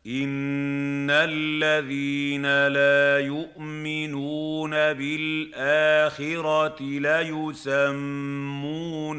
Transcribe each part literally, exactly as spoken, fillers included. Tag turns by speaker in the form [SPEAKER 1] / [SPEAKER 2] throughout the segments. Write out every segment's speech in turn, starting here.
[SPEAKER 1] إن الذين لا يؤمنون بالآخرة ليسمون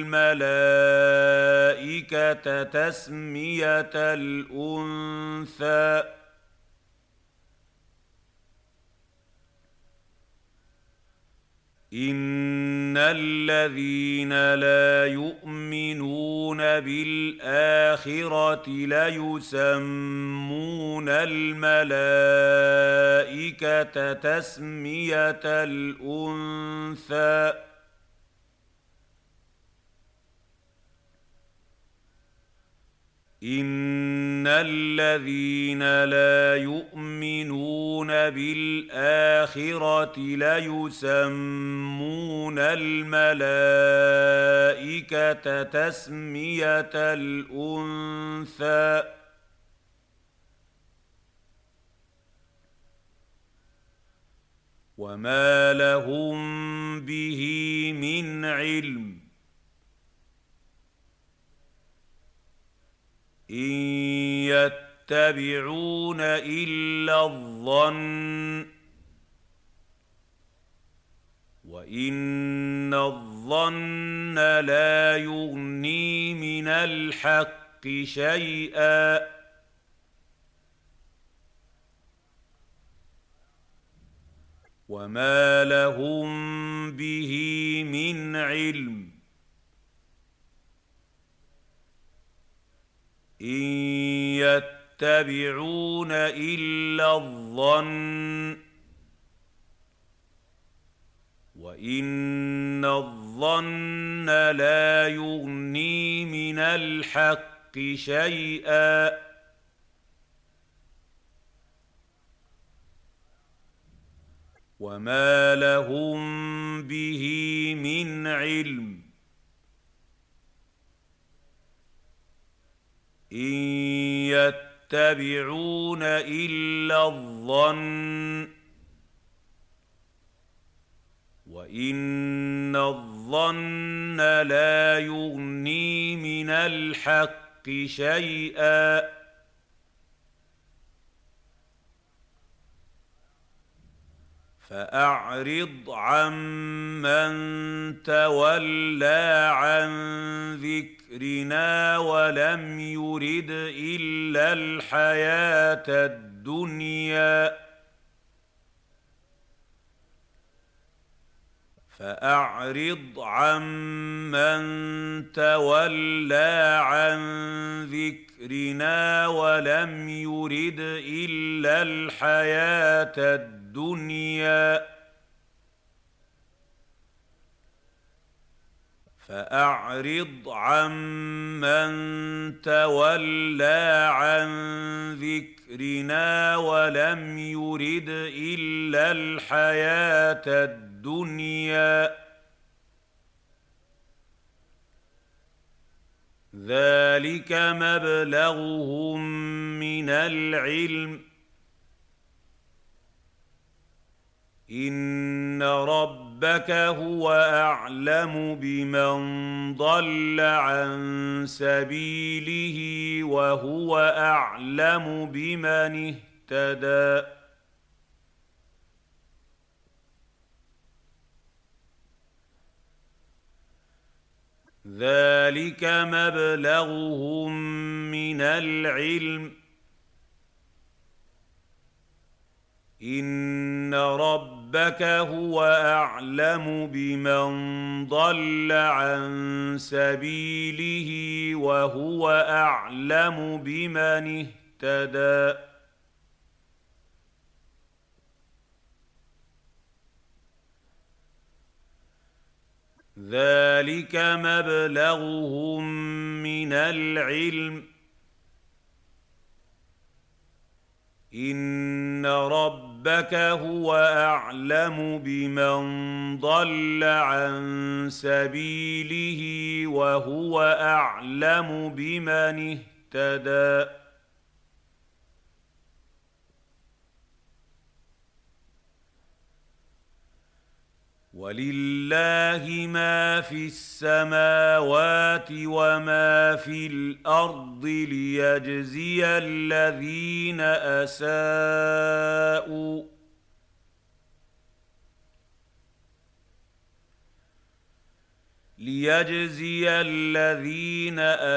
[SPEAKER 1] الملائكة تسمية الأنثى إن الذين لا يؤمنون بالآخرة ليسمون الملائكة تسمية الأنثى إن الذين لا يؤمنون بالآخرة ليسمون الملائكة تسمية الأنثى وما لهم به من علم إن يتبعون إلا الظن وإن الظن لا يغني من الحق شيئا وما لهم به من علم إن يتبعون إلا الظن وإن الظن لا يغني من الحق شيئا وما لهم به من علم إن يتبعون إلا الظن وإن الظن لا يغني من الحق شيئا فأعرض عمن تولى عن ذكرنا ولم يرد إلا الحياة الدنيا فأعرض عمن تولى عن ذكرنا ولم يرد إلا الحياة الدنيا فأعرض عمن تولى عن ذكرنا ولم يرد إلا الحياة الدنيا ذلك مبلغهم من العلم إن ربك هو أعلم بمن ضل عن سبيله وهو أعلم بمن اهتدى ذلك مبلغهم من العلم إن ربك هو أعلم بمن ضل عن سبيله وهو أعلم بمن اهتدى ذلك مبلغهم من العلم إن ربك هو أعلم بمن ضل عن سبيله وهو أعلم بمن اهتدى ولله ما في السماوات وما في الأرض ليجزي الذين أساءوا ليجزي الذين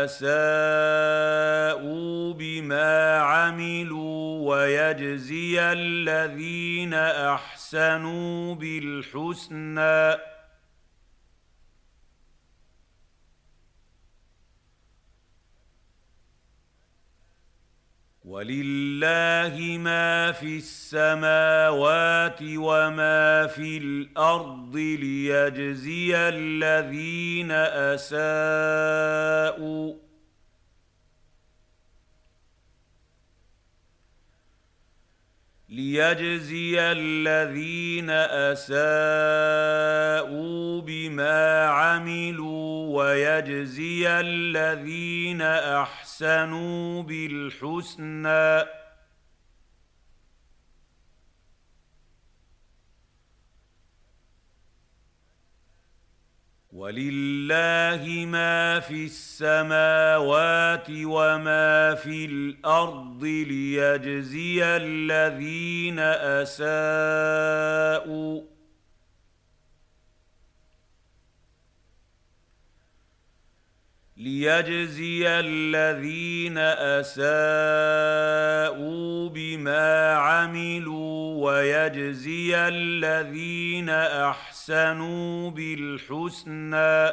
[SPEAKER 1] أساءوا بما عملوا ويجزي الذين أحسنوا بالحسنى ولله ما في السماوات وما في الأرض ليجزي الذين أساءوا ليجزي الذين أساءوا بما عملوا ويجزي الذين أحسنوا بالحسنى ولله ما في السماوات وما في الأرض ليجزي الذين أساءوا ليجزي الذين أساءوا بما عملوا ويجزي الذين أحسنوا بالحسنى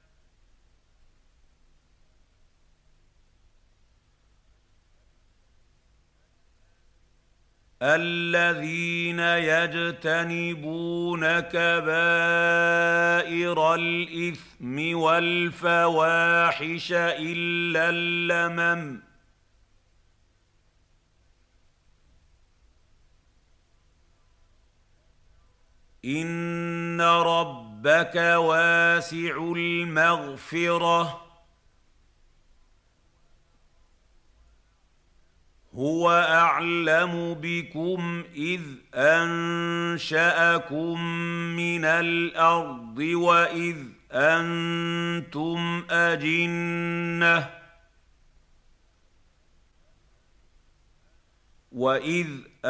[SPEAKER 1] الذين يجتنبون كبائر الإثم والفواحش إلا اللمم إن ربك واسع المغفرة هو أعلم بكم إذ أنشأكم من الأرض وإذ أنتم أجنة وإذ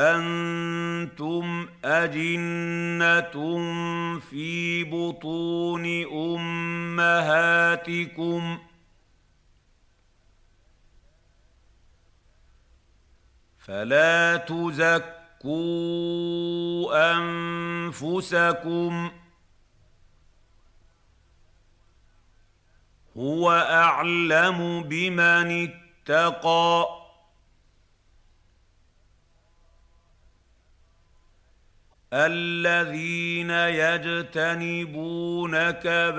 [SPEAKER 1] أنتم أجنة في بطون أمهاتكم فلا تزكوا أنفسكم هو أعلم بمن اتقى الذين يجتنبون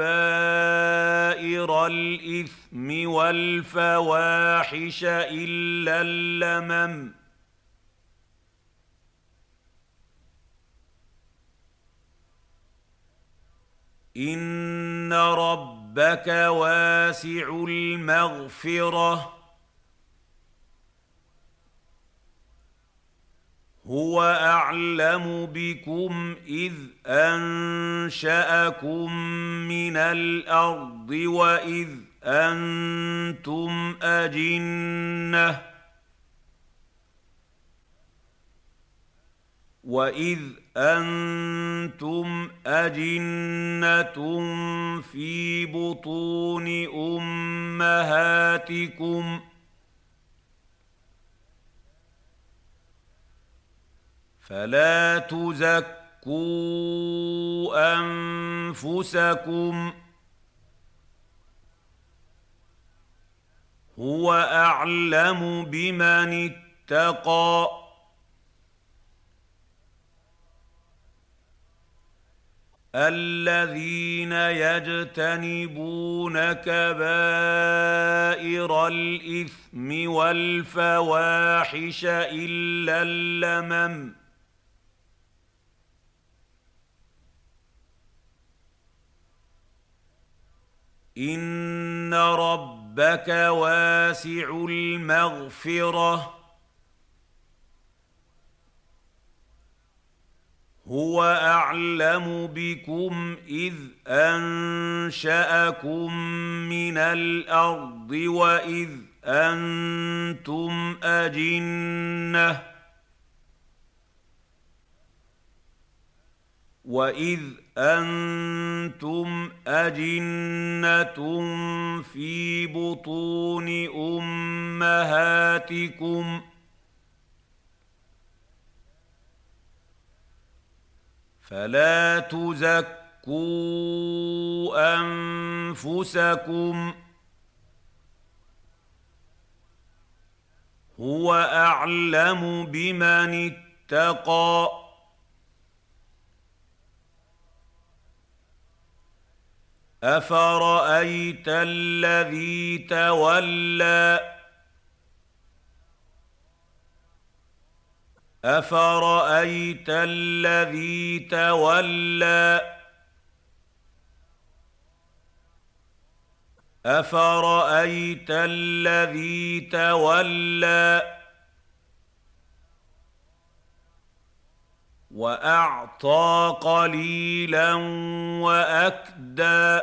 [SPEAKER 1] كبائر الإثم والفواحش إلا اللمم إن ربك واسع المغفرة هو أعلم بكم إذ أنشأكم من الأرض وإذ أنتم أجنة وإذ أنتم أجنة في بطون أمهاتكم فلا تزكوا أنفسكم هو أعلم بمن اتقى الذين يجتنبون كبائر الإثم والفواحش إلا اللمم إن ربك واسع المغفرة هو أعلم بكم إذ أنشأكم من الأرض وإذ أنتم أجنة وإذ أنتم أجنة في بطون أمهاتكم فلا تزكوا أنفسكم هو أعلم بمن اتقى أفرأيت الذي تولى أفرأيت الذي تولى أفرأيت الذي تولى وأعطى قليلا وأكدى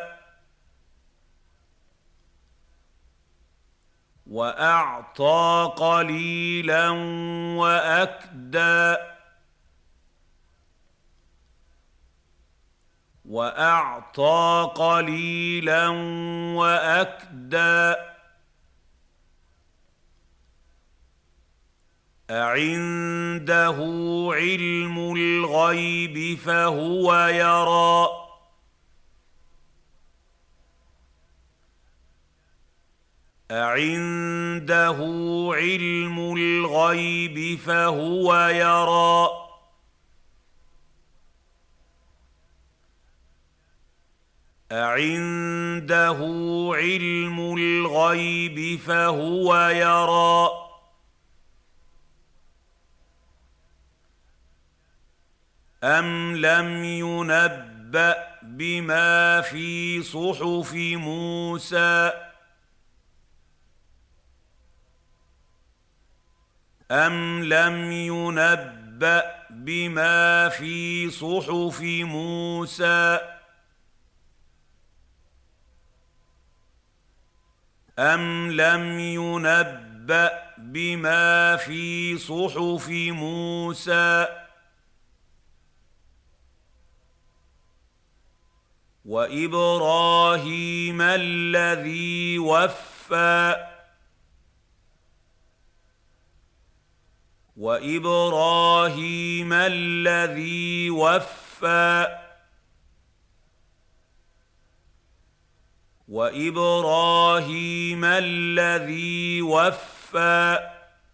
[SPEAKER 1] وأعطى قليلا وأكدى وأعطى قليلا وأكدى أعنده علم الغيب فهو يرى أعنده علم الغيب فهو يرى أعنده علم الغيب فهو يرى أم لم ينبأ بما في صحف موسى أم لم ينبأ بما في صحف موسى أم لم ينبأ بما في صحف موسى وإبراهيم الذي وفى وإبراهيم الذي وفى وإبراهيم الذي وفى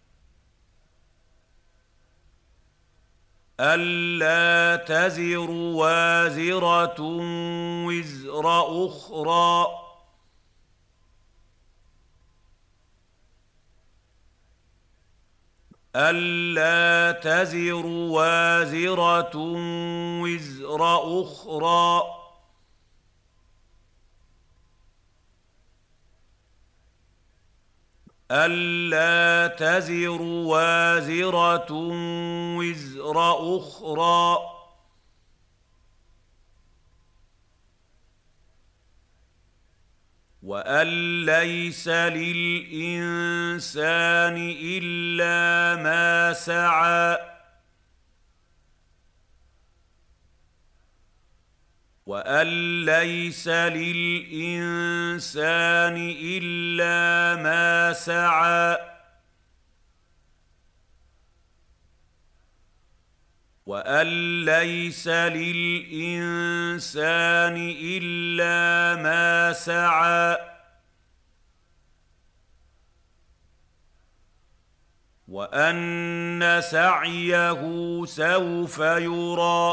[SPEAKER 1] ألا تزر وازرة وزر أخرى ألا تزر وازرة وزر أخرى ألا تزر وازرة وزر أخرى وأن ليس للإنسان إلا ما سعى وأن ليس للإنسان إلا ما سعى وأن ليس للإنسان إلا ما سعى وأن سعيه سوف يرى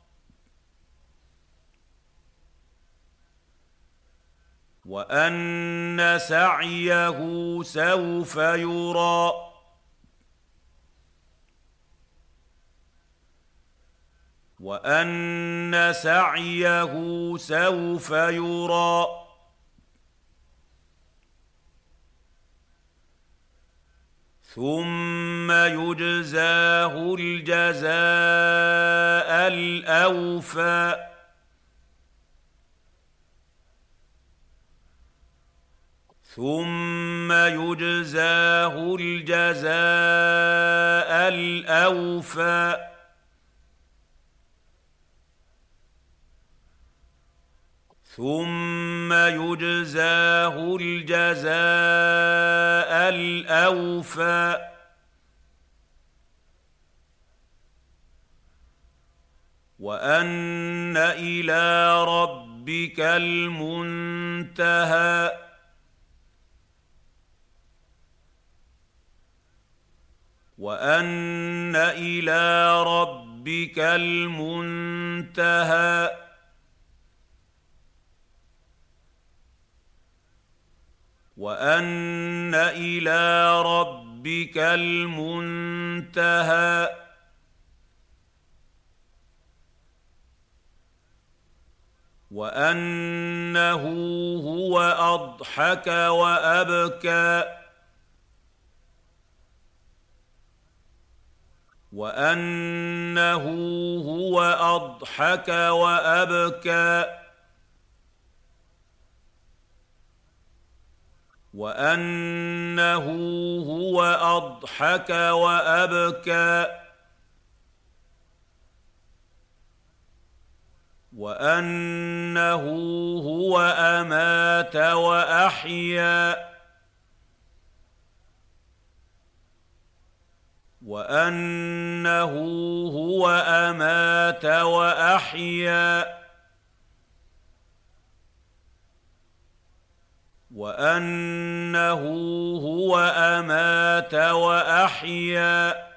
[SPEAKER 1] وأن سعيه سوف يرى وأن سعيه سوف يرى ثم يجزاه الجزاء الأوفى ثم يجزاه الجزاء الأوفى ثم يجزاه الجزاء الأوفى وأن إلى ربك المنتهى وأن إلى ربك المنتهى وأن إلى ربك المنتهى وأنه هو أضحك وأبكى وأنه هو أضحك وأبكى وأنه هو أضحك وأبكى وأنه هو أمات وأحيا وأنه هو أمات وأحيا وأنه هو أمات وأحيا